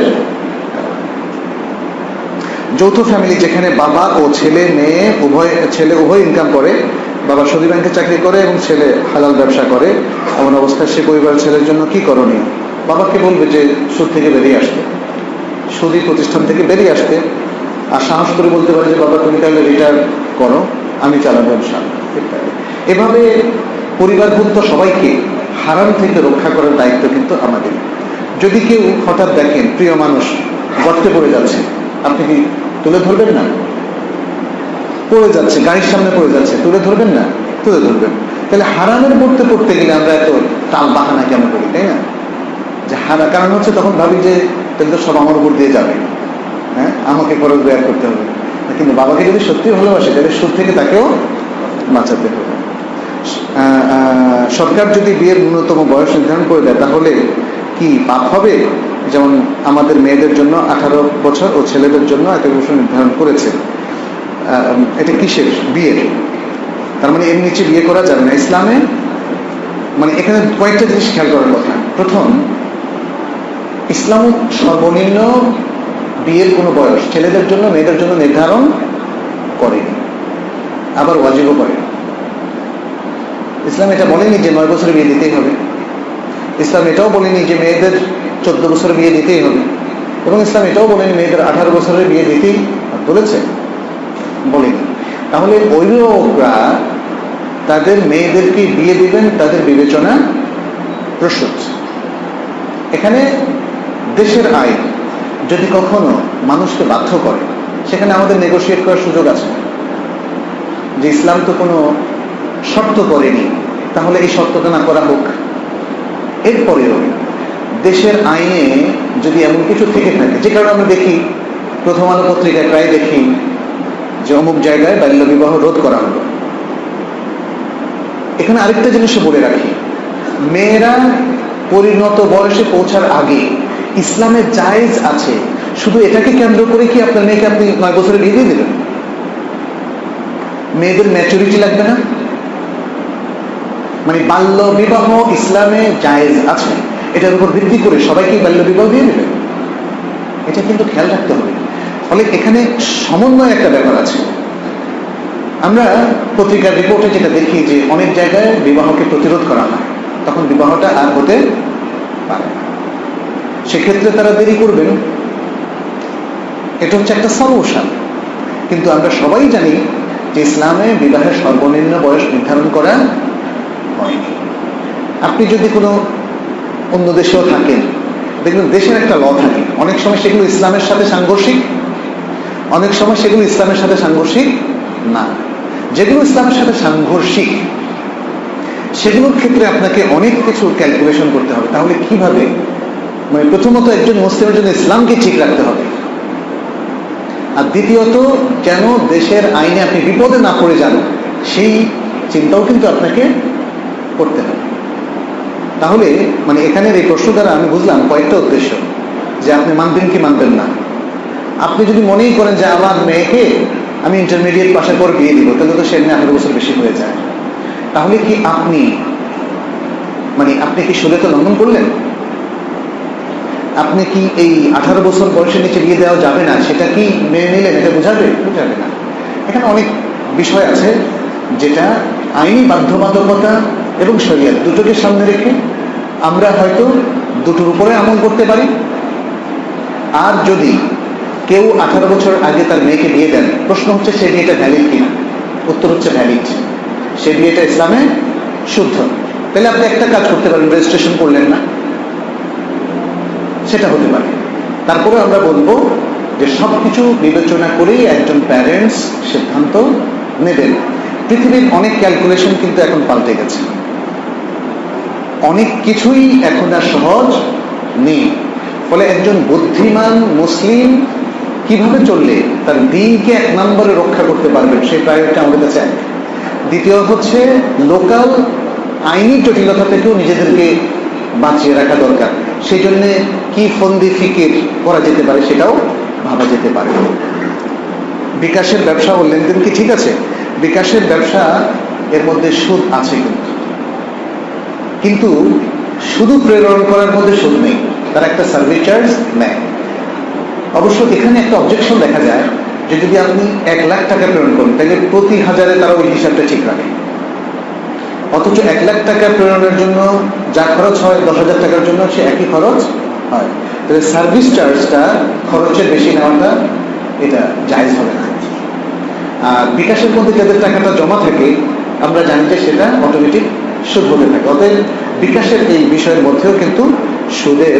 যৌথ ফ্যামিলি যেখানে বাবা ও ছেলে মেয়ে উভয়, ছেলে উভয় ইনকাম করে, বাবা সৌদি ব্যাংকে চাকরি করে এবং ছেলে হালাল ব্যবসা করে, এমন অবস্থায় সে পরিবার ছেলের জন্য কি করণীয়? বাবাকে বলবে যে সুদ থেকে বেরিয়ে আসতে, সুদী প্রতিষ্ঠান থেকে বেরিয়ে আসতে। আর সাহস করে বলতে পারে যে বাবা তুমি তাহলে রিটায়ার করো, আমি চালাবো ব্যবসা। এভাবে পরিবারভুক্ত সবাইকে হারাম থেকে রক্ষা করার দায়িত্ব কিন্তু আমাদের। যদি কেউ হঠাৎ দেখেন প্রিয় মানুষ গর্তে পড়ে যাচ্ছে, আপনি কি তুলে ধরবেন না? পড়ে যাচ্ছে, গাড়ির সামনে পড়ে যাচ্ছে, তুলে ধরবেন না? তুলে ধরবেন। তাহলে হারামের পড়তে পড়তে গেলে আমরা এত টাল বাহানা কেন করি, তাই না? যে হারা কারণ হচ্ছে তখন ভাবি যে তাহলে তো সব আমার উপর দিয়ে যাবে, হ্যাঁ আমাকে খরচ ব্যয় করতে হবে। কিন্তু বাবাকে যদি সত্যি ভালোবাসে তাহলে সুদ থেকে তাকেও বাঁচাতে হবে। সরকার যদি বিয়ের ন্যূনতম বয়স নির্ধারণ করে দেয় তাহলে কি পাপ হবে? যেমন আমাদের মেয়েদের জন্য আঠারো বছর ও ছেলেদের জন্য এত বছর নির্ধারণ করেছে। এটা কিসের? বিয়ের। তার মানে এর নিচে বিয়ে করা যাবে না ইসলামে। মানে এখানে কয়েকটা জিনিস খেয়াল করার কথা। প্রথম, ইসলাম সর্বনিম্ন বিয়ের কোনো বয়স ছেলেদের জন্য মেয়েদের জন্য নির্ধারণ করেনি, আবার ওয়াজিবও করে। ইসলাম এটা বলেনি যে নয় বছরে বিয়ে দিতেই হবে। ইসলাম এটাও বলেনি যে মেয়েদের চোদ্দ বছরে বিয়ে দিতেই হবে। এবং ইসলাম এটাও বলেনি মেয়েদের আঠারো বছরের বিয়ে দিতেই বলেছে, বলেনি। তাহলে অভিভাবকরা তাদের মেয়েদেরকে বিয়ে দিবেন তাদের বিবেচনা প্রসূত। এখানে দেশের আইন যদি কখনো মানুষকে বাধ্য করে, সেখানে আমাদের নেগোশিয়েট করার সুযোগ আছে যে ইসলাম তো কোনো শর্ত করেনি, তাহলে এই শর্তটা না করা হোক। এরপরেও দেশের আইনে যদি এমন কিছু থেকে থাকে, যে কারণে আমরা দেখি প্রথম আলো পত্রিকায় প্রায় দেখি যে অমুক জায়গায় বাল্য বিবাহ রোধ করা হলো। এখানে আরেকটা জিনিস বলে রাখি, মেয়েরা পরিণত বয়সে পৌঁছার আগে ইসলামে জায়েজ আছে। শুধু এটাকে কেন্দ্র করে কি আপনার মেয়েকে আপনি নয় বছরে বিয়ে দিয়ে দেবেন? মেয়েদের ম্যাচুরিটি লাগবে না? মানে বাল্য বিবাহ ইসলামে জায়েজ আছে, এটার উপর ভিত্তি করে সবাইকে বাল্য বিবাহ দিয়ে দেবেন? এটা কিন্তু খেয়াল রাখতে হবে। ফলে এখানে সমন্বয় একটা ব্যাপার আছে। আমরা পত্রিকার রিপোর্টে যেটা দেখি যে অনেক জায়গায় বিবাহকে প্রতিরোধ করা হয়, তখন বিবাহটা আর হতে পারে না। সেক্ষেত্রে তারা দেরি করবেন, এটা হচ্ছে একটা সলিউশন। কিন্তু আমরা সবাই জানি যে ইসলামে বিবাহের সর্বনিম্ন বয়স নির্ধারণ করা হয়নি। আপনি যদি কোনো অন্য দেশেও থাকেন, দেখবেন দেশের একটা ল থাকে, অনেক সময় সেগুলো ইসলামের সাথে সাংঘর্ষিক, অনেক সময় সেগুলো ইসলামের সাথে সাংঘর্ষিক না। যেগুলো ইসলামের সাথে সাংঘর্ষিক সেগুলোর ক্ষেত্রে আপনাকে অনেক কিছু ক্যালকুলেশন করতে হবে। তাহলে কিভাবে, মানে প্রথমত একজন মুসলিমের জন্য ইসলামকে ঠিক রাখতে হবে, আর দ্বিতীয়ত যেন দেশের আইনে আপনি বিপদে না পড়ে যান, সেই চিন্তাও কিন্তু আপনাকে করতে হবে। তাহলে মানে এখানের এই প্রশ্ন দ্বারা আমি বুঝলাম কয়েকটা উদ্দেশ্য, যে আপনি মানবেন কি মানবেন না। আপনি যদি মনেই করেন যে আমার মেয়েকে আমি ইন্টারমিডিয়েট পাশের পর বিয়ে দিব, তাহলে তো সে এমনি আঠারো বছর বেশি হয়ে যায়। তাহলে কি আপনি মানে আপনি কি শরীয়ত লঙ্ঘন করলেন? আপনি কি এই আঠারো বছর বয়সের নিচে বিয়ে দেওয়া যাবে না সেটা কি মেনে নিলেন? এটা বোঝাবে? বোঝাবে না। এখানে অনেক বিষয় আছে যেটা আইনি বাধ্যবাধকতা এবং শরীয়ত দুটোকে সামনে রেখে আমরা হয়তো দুটোর উপরে আমল করতে পারি। আর যদি কেউ আঠারো বছর আগে তার মেয়েকে বিয়ে দেন, প্রশ্ন হচ্ছে সে বিয়েটা ভ্যালিড কিনা। উত্তর হচ্ছে ভ্যালিড, সে বিয়েটা ইসলামে শুদ্ধ। তাহলে আপনি একটা কাজ করতে পারেন, রেজিস্ট্রেশন করলেন না, সেটা হতে পারে। তারপরে আমরা বলবো যে সবকিছু বিবেচনা করেই একজন প্যারেন্টস সিদ্ধান্ত নেবেন। পৃথিবীর অনেক ক্যালকুলেশন কিন্তু এখন পাল্টে গেছে, অনেক কিছুই এখন আর সহজ নেই। ফলে একজন বুদ্ধিমান মুসলিম কিভাবে চললে তার দিনকে এক নম্বরে রক্ষা করতে পারবেন, সেই প্রায়োরিটি আমাদের কাছে এক। দ্বিতীয় হচ্ছে লোকাল আইনি জটিলতা থেকেও নিজেদেরকে বাঁচিয়ে রাখা দরকার। সেই জন্য কি ফন্দি ফিকির করা যেতে পারে সেটাও ভাবা যেতে পারে। বিকাশের ব্যবসা ও লেনদেন কি ঠিক আছে? বিকাশের ব্যবসা এর মধ্যে সুদ আছে, কিন্তু কিন্তু শুধু প্রেরণ করার মধ্যে সুদ নেই, তার একটা সার্ভিস চার্জ নেয়। অবশ্য এখানে একটা অবজেকশন দেখা যায় যে যদি আপনি এক লাখ টাকা প্রেরণ করেন তাহলে প্রতি হাজারে তারা ওই হিসাবটা ঠিক রাখে, অথচ এক লাখ টাকা প্রেরণের জন্য যা খরচ হয় দশ হাজার টাকার জন্য সে একই খরচ হয়। তাহলে সার্ভিস চার্জটা খরচের বেশি নেওয়াটা এটা জায়েজ হবে না। আর বিকাশের মধ্যে যাদের টাকাটা জমা থাকে আমরা জানি যে সেটা অটোমেটিক সুদ হতে থাকে। অতএব বিকাশের এই বিষয়ের মধ্যেও কিন্তু সুদের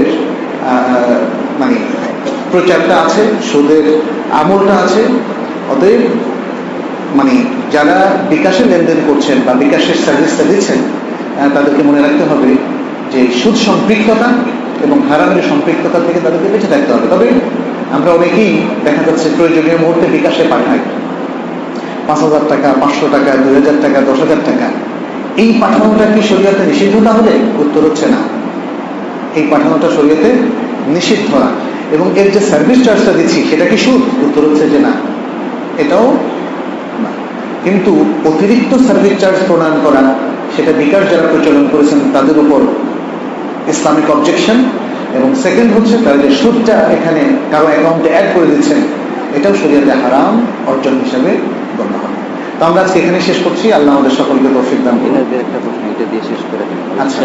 মানে প্রচারটা আছে, সুদের আমলটা আছে। অতএব মানে যারা বিকাশে লেনদেন করছেন বা বিকাশের সার্ভিসটা দিচ্ছেন তাদেরকে মনে রাখতে হবে যে সুদ সম্পৃক্ততা এবং হারামের সম্পৃক্ততা থেকে তাদেরকে বেঁচে থাকতে হবে। তবে আমরা অনেকেই দেখা যাচ্ছে প্রয়োজনীয় মুহূর্তে বিকাশে পাঠাই পাঁচ হাজার টাকা, পাঁচশো টাকা, দুই হাজার টাকা, দশ হাজার টাকা। এই পাঠানোটা কি শরীয়তে নিষিদ্ধ? তাহলে উত্তর হচ্ছে না, এই পাঠানোটা শরীয়তে নিষিদ্ধ না। এবং এর যে সার্ভিস চার্জটা দিচ্ছি সেটা কি সুদ? উত্তর হচ্ছে যে না, এটাও না। কিন্তু অতিরিক্ত সার্ভিস চার্জ প্রদান করা, সেটা বিকাশ যারা প্রচলন করেছেন তাদের উপর ইসলামিক অবজেকশন। এবং সেকেন্ড হচ্ছে তারা যে সুদটা এখানে কারো অ্যাকাউন্টে অ্যাড করে দিচ্ছেন, এটাও শরীয়তে হারাম অর্জন হিসাবে গণ্য হয়। তো আমরা আজকে এখানে শেষ করছি। আল্লাহ আমাদের সকলকে তৌফিক দান করুন। একটা প্রশ্ন এটা দিয়ে শেষ করে দিন। আচ্ছা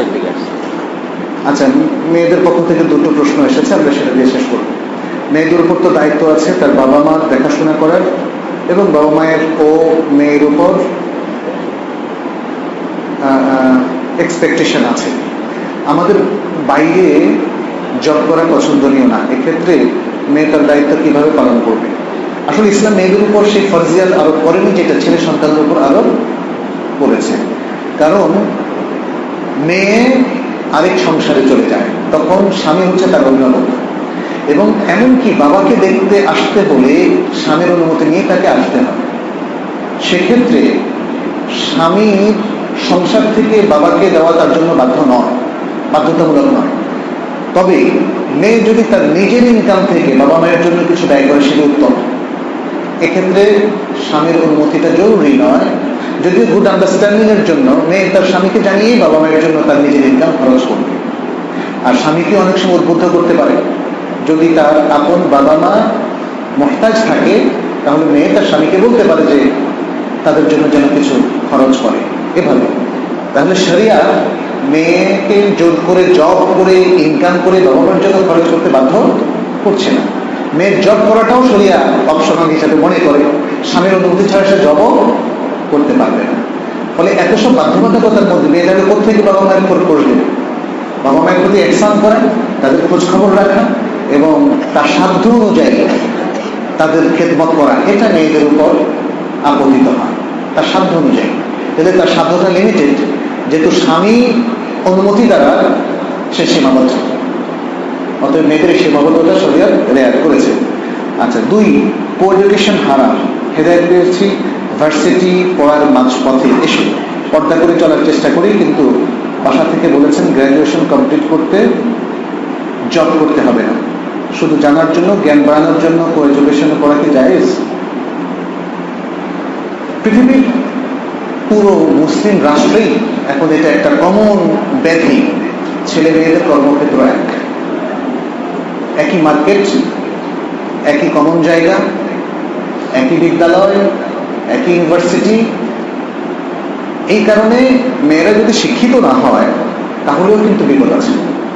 আচ্ছা মেয়েদের পক্ষ থেকে দুটো প্রশ্ন এসেছে, আমরা সেটা দিয়ে শেষ করব। মেয়েদের উপর তো দায়িত্ব আছে তার বাবা মা দেখাশোনা করার, এবং বাবা মায়ের ও মেয়ের উপর এক্সপেকটেশন আছে। আমাদের বাইরে জব করা পছন্দনীয় না। এক্ষেত্রে মেয়ে তার দায়িত্ব কিভাবে পালন করবে? আসলে ইসলাম মেয়েদের উপর সেই ফরজিয়াত আরোপ করেনি যেটা ছেলে সন্তানের উপর আরোপ করেছে। কারণ মেয়ে আরেক সংসারে চলে যায়, তখন স্বামী হচ্ছে তার অভিভাবক, এবং এমনকি বাবাকে দেখতে আসতে হলে স্বামীর অনুমতি নিয়ে তাকে আসতে হবে। সেক্ষেত্রে স্বামীর সংসার থেকে বাবাকে দেওয়া তার জন্য বাধ্য নয়, বাধ্যতামূলক নয়। তবে মেয়ে যদি তার নিজের ইনকাম থেকে বাবা মায়ের জন্য কিছু ব্যয় করে সেটা উত্তম। এক্ষেত্রে স্বামীর অনুমতিটা জরুরি নয়, যদিও গুড আন্ডারস্ট্যান্ডিং এর জন্য মেয়ে তার স্বামীকে জানিয়েই বাবা মায়ের জন্য তার নিজের ইনকাম খরচ করবে। আর স্বামীকে অনেক সময় উদ্বুদ্ধ করতে পারে, যদি তার আপন বাবা মা মহতাজ থাকে তাহলে মেয়ে তার স্বামীকে বলতে পারে যে তাদের জন্য যেন কিছু খরচ করে এভাবে। তাহলে শরিয়া মেয়েকে জোর করে জব করে ইনকাম করে বাবা মায়ের জন্য খরচ করতে বাধ্য করছে না। মেয়ের জব করাটাও শরিয়া অপশনাল হিসাবে মনে করে, স্বামীর অনুমতি ছাড়া সে জবও করতে পারবে না। ফলে এত সব বাধ্যবাধকতার মধ্যে মেয়ে যাবে কোথেকে বাবা মায়ের খোঁজ করবে? বাবা মায়ের প্রতি এহসান করা, তাদের খোঁজ খবর রাখা এবং তার সাধ্য অনুযায়ী তাদের খেদমত করা, এটা মেয়েদের উপর আপতিত হয় তার সাধ্য অনুযায়ী। তাহলে তার সাধ্যটা লিমিটেড, যেহেতু স্বামী অনুমতি দ্বারা সে সীমাবদ্ধ। অতএব মেয়েদের সীমাবদ্ধতা শরিয়ত রেয়াত করেছে। আচ্ছা, দুই, কো এডুকেশন হারাম। হেদায়েত পেয়েছি ভার্সিটি পড়ার মাঝপথে এসে পর্দা করে চলার চেষ্টা করি, কিন্তু বাসা থেকে বলেছেন গ্র্যাজুয়েশন কমপ্লিট করতে জব করতে হবে না, শুধু জানার জন্য, জ্ঞান বাড়ানোর জন্য কো এডুকেশনে পড়া কি জায়েজ? পৃথিবীর পুরো মুসলিম রাষ্ট্রেই এখন এটা একটা কমন ব্যাধি। ছেলে মেয়েদের কর্মক্ষেত্র এক, একই মার্কেট, একই কমন জায়গা, একই বিদ্যালয়, একই ইউনিভার্সিটি। এই কারণে মেয়েরা যদি শিক্ষিত না হয় তাহলেও কিন্তু বিপদ আছে।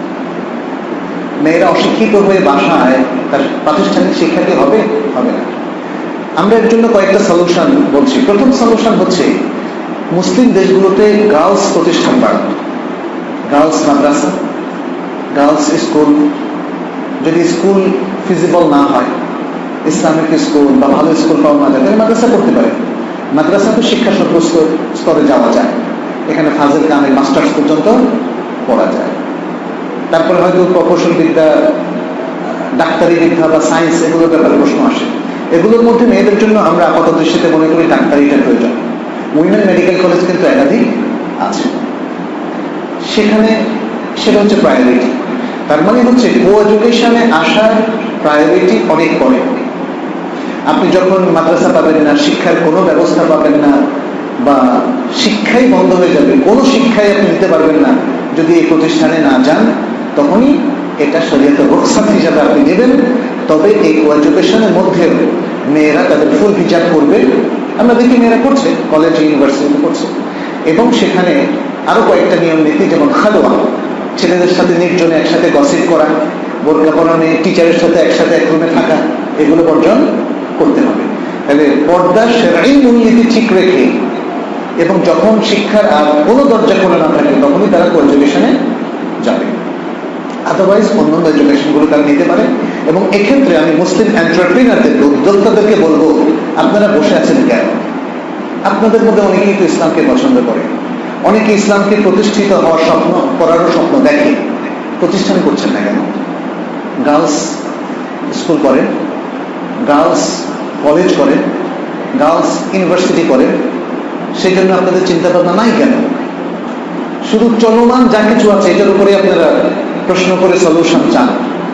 মেয়েরা অশিক্ষিত হয়ে বাসায় তার প্রাতিষ্ঠানিক শিক্ষা কি হবে? হবে না। আমরা এর জন্য কয়েকটা সলিউশন বলছি। প্রথম সলিউশন হচ্ছে মুসলিম দেশগুলোতে গার্লস প্রতিষ্ঠান বাড়ানো, গার্লস মাদ্রাসা, গার্লস স্কুল। যদি স্কুল ফিজিবল না হয়, ইসলামিক স্কুল বা ভালো স্কুল পাওয়া না যায়, তাহলে মাদ্রাসা করতে পারে। মাদ্রাসাতে শিক্ষা সর্বোচ্চ স্তরে যাওয়া যায়, এখানে ফাজিল কামিল মাস্টার্স পর্যন্ত পড়া যায়। তারপরে হয়তো প্রকৌশল বিদ্যা, ডাক্তারি বিদ্যা বা সায়েন্স, এগুলোর ব্যাপারে প্রশ্ন আসে। এগুলোর মধ্যে মেয়েদের জন্য আমরা আপাত দৃষ্টিতে মনে করি ডাক্তারিটা প্রয়োজন। উইমেন মেডিকেল কলেজ কিন্তু একাধিক আছে, সেখানে সেটা হচ্ছে প্রায়োরিটি। তার মানে হচ্ছে কো এডুকেশনে আসার প্রায়োরিটি অনেক পরে। আপনি যখন মাদ্রাসা পাবেন না, শিক্ষার কোনো ব্যবস্থা পাবেন না, বা শিক্ষাই বন্ধ হয়ে যাবে, কোনো শিক্ষাই আপনি নিতে পারবেন না যদি এই প্রতিষ্ঠানে না যান, তখনই এটা শরীয়তের রুখসাত হিসাবে আপনি নেবেন। তবে এই কো এডুকেশনের মধ্যে মেয়েরা তাদের ফুল হিজাব করবে। আমরা দেখি মেয়েরা করছে, কলেজ ইউনিভার্সিটি করছে, এবং সেখানে আরো কয়েকটা নিয়ম নীতি, যেমন খালোয়া, ছেলেদের সাথে নির্জনে একসাথে গসিপ করা, বোরকা পরা মেয়ে টিচারের সাথে একসাথে এক রুমে থাকা, এগুলো বর্জন করতে হবে। তাহলে পর্দা শরঈ মূলনীতি ঠিক রেখে, এবং যখন শিক্ষার আর কোনো দরজা খোলা না থাকে তখনই তারা কো এডুকেশনে যাবে। আদারওয়াইজ অন্যান্য এডুকেশনগুলো তারা নিতে পারে। এবং এক্ষেত্রে আমি মুসলিম এন্টারপ্রিনারদেরকে, উদ্যোক্তাদেরকে বলবো, আপনারা বসে আছেন কেন? আপনাদের মধ্যে অনেকেই তো ইসলামকে পছন্দ করে, অনেকে ইসলামকে প্রতিষ্ঠিত হওয়ার স্বপ্ন করারও স্বপ্ন দেখে, প্রতিষ্ঠান করছেন না কেন? গার্লস স্কুল করেন, গার্লস কলেজ করেন, গার্লস ইউনিভার্সিটি করেন, সেই জন্য আপনাদের চিন্তা ভাবনা নাই কেন? শুধু চলমান যা কিছু আছে এটার উপরে আপনারা প্রশ্ন করে সলিউশন চান।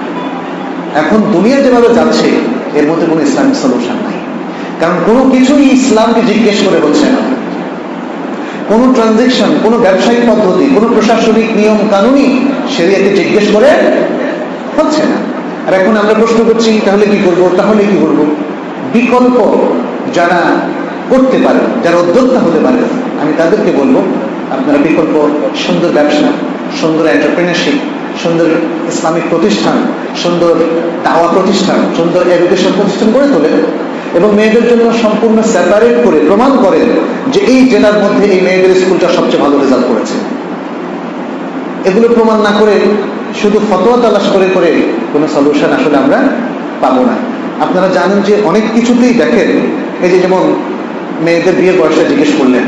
এখন দুনিয়া যেভাবে যাচ্ছে এর মধ্যে কোনো ইসলামিক সলিউশন নাই, কারণ কোনো কিছুই ইসলামকে জিজ্ঞেস করে হচ্ছে না। কোনো ট্রানজেকশন, কোনো ব্যবসায়িক পদ্ধতি, কোনো প্রশাসনিক নিয়ম কানুনই শরিয়াতে জিজ্ঞেস করে হচ্ছে না। আর এখন আমরা প্রশ্ন করছি তাহলে কি করবো, তাহলে কি করবো? বিকল্প যারা করতে পারে, যারা উদ্যোক্তা হতে পারে, আমি তাদেরকে বলবো আপনারা বিকল্প সুন্দর ব্যবসা, সুন্দর এন্টারপ্রেনারশিপ, সুন্দর ইসলামিক প্রতিষ্ঠান, সুন্দর দাওয়া প্রতিষ্ঠান, সুন্দর এডুকেশন প্রতিষ্ঠান গড়ে তোলেন, এবং মেয়েদের জন্য সম্পূর্ণ সেপারেট করে প্রমাণ করেন যে এই জেলার মধ্যে এই মেয়েদের স্কুলটা সবচেয়ে ভালো রেজাল্ট করেছে। এগুলো প্রমাণ না করে শুধু ফতোয়া তালাশ করে করে কোনো সলিউশন আসলে আমরা পাবো না। আপনারা জানেন যে অনেক কিছুতেই দেখেন, এই যে যেমন মেয়েদের বিয়ের বয়সটা জিজ্ঞেস করলেন,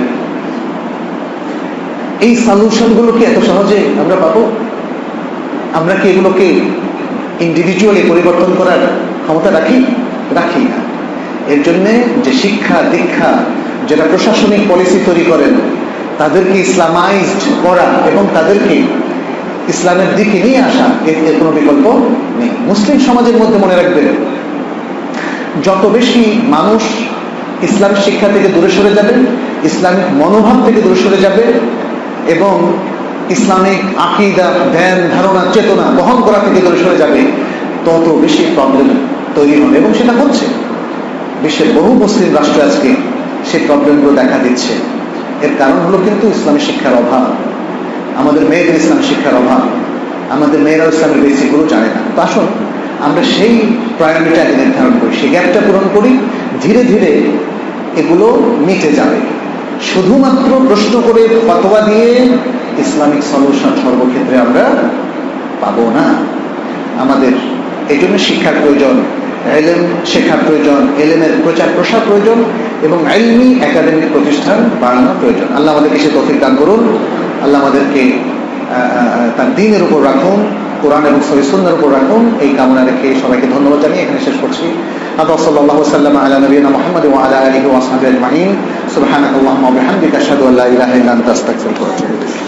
এই সলিউশনগুলো কি এত সহজে আমরা পাবো? আমরা কি এগুলোকে ইন্ডিভিজুয়ালি পরিবর্তন করার ক্ষমতা রাখি? রাখি না। এর জন্যে যে শিক্ষা দীক্ষা, যেটা প্রশাসনিক পলিসি তৈরি করেন, তাদেরকে ইসলামাইজড করা এবং তাদেরকে ইসলামের দিকে নিয়ে আসা, এর কোনো বিকল্প নেই। মুসলিম সমাজের মধ্যে মনে রাখবেন, যত বেশি মানুষ ইসলাম শিক্ষা থেকে দূরে সরে যাবে, ইসলামিক মনোভাব থেকে দূরে সরে যাবে, এবং ইসলামিক আকীদা, ধ্যান, ধারণা, চেতনা বহন করা থেকে দূরে সরে যাবে, তত বেশি প্রবলেম তৈরি হবে। এবং সেটা হচ্ছে, বিশ্বের বহু মুসলিম রাষ্ট্র আজকে সেই প্রবলেমগুলো দেখা দিচ্ছে। এর কারণ হলো কিন্তু ইসলামী শিক্ষার অভাব, আমাদের মেয়েদের ইসলামী শিক্ষার অভাব, আমাদের মেয়েরা ইসলামের বেসিকগুলো জানে না। তো আসুন আমরা সেই প্রায়োরিটিটা নির্ধারণ করি, সেই গ্যাপটা পূরণ করি, ধীরে ধীরে এগুলো মিটে যাবে। শুধুমাত্র প্রশ্ন করে ফতোয়া দিয়ে ইসলামিক সলিউশন সর্বক্ষেত্রে আমরা পাবো না। আমাদের এই জন্য শিক্ষার প্রয়োজন, এলেম শেখার প্রয়োজন, এলেমের প্রচার প্রসার প্রয়োজন, এবং ইলমি একাডেমিক প্রতিষ্ঠান বাড়ানো প্রয়োজন। আল্লাহ আমাদেরকে সে তৌফিক দান করুন, আল্লাহ আমাদেরকে তার দ্বীনের উপর রাখুন। কোরআন এবং সহিহ সুন্নাহর উপর রাখুন, এই কামনা রেখে সবাইকে ধন্যবাদ জানিয়ে এখানে শেষ করছি। আল্লাহ সাল্লাল্লাহু সাল্লাম আলা নবিয়িনা মুহাম্মদ ওয়া আলা আলিহি ওয়া সাহবিহি আজমাইন। সুবহানাকাল্লাহুম্মা ওয়া বিহামদিকা আশহাদু আল্লা ইলাহা ইল্লা আনতা আস্তাগফিরুকা ওয়া আতুবু ইলাইক।